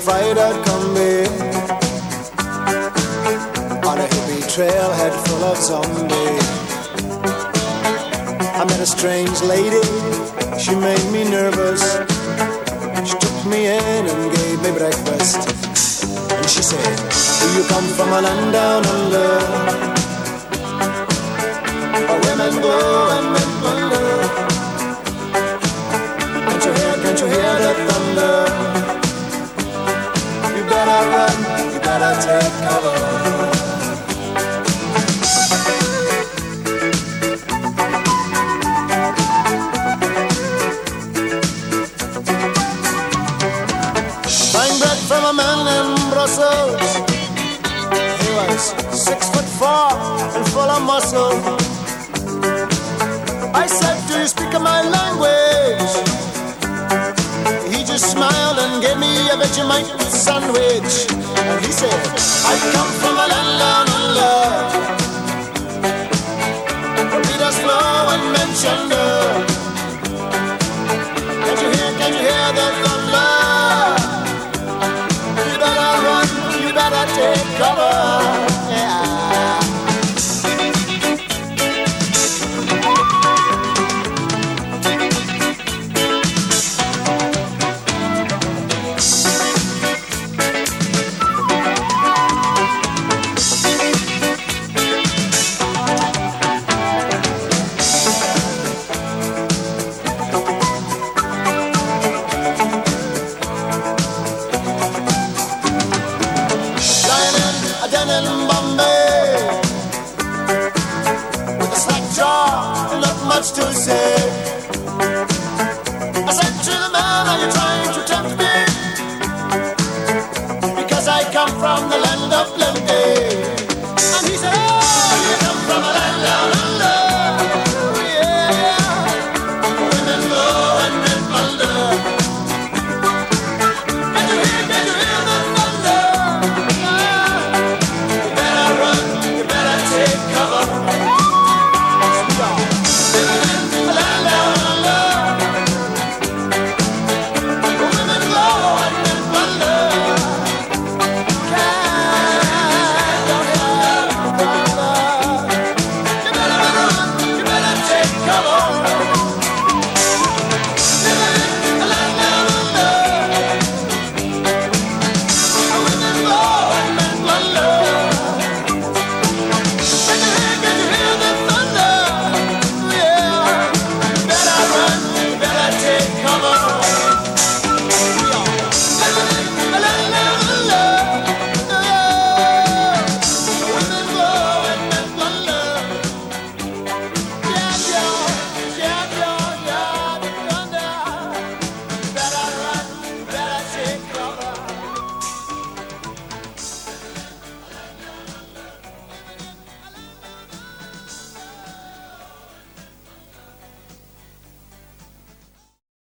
fight at Cumbie on a hippie trailhead full of zombies. I met a strange lady, she made me nervous. She took me in and gave me breakfast. And she said, do you come from a land down under, where women go and men wonder? Can't you hear the thunder? You better run, you better take cover. From a man in Brussels, he was 6'4" and full of muscle. I said, do you speak my language? He just smiled and gave me a Vegemite sandwich. And he said, I come from a land down under, where Peter's flow and Manchester. Can you hear the thunder? Take cover, yeah. To say